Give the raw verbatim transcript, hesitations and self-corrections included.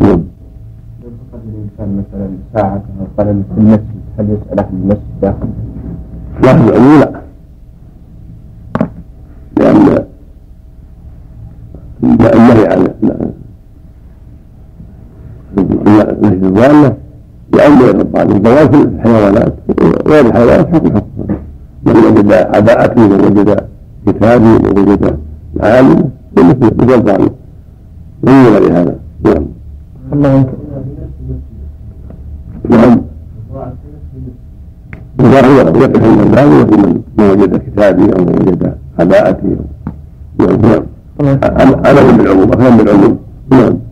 نعم. لو فقد الإنسان مثلا ساعة أو قلم في المسجد هل يسأل أهل المسجد داخل؟ واحد العموم لا، لأن النهي عن نهي الضالة يعم غير الضوال في الحيوانات غير الحيوانات حكم حكم من وجد عباءته من وجد كتابه من وجد عالمه مثل مثل ضال من غير هذا. نعم. نعم. وهو يقف عند الباب من وجد كتابه او من وجد عباءته. نعم. انا بالعموم اخذا بالعموم. نعم.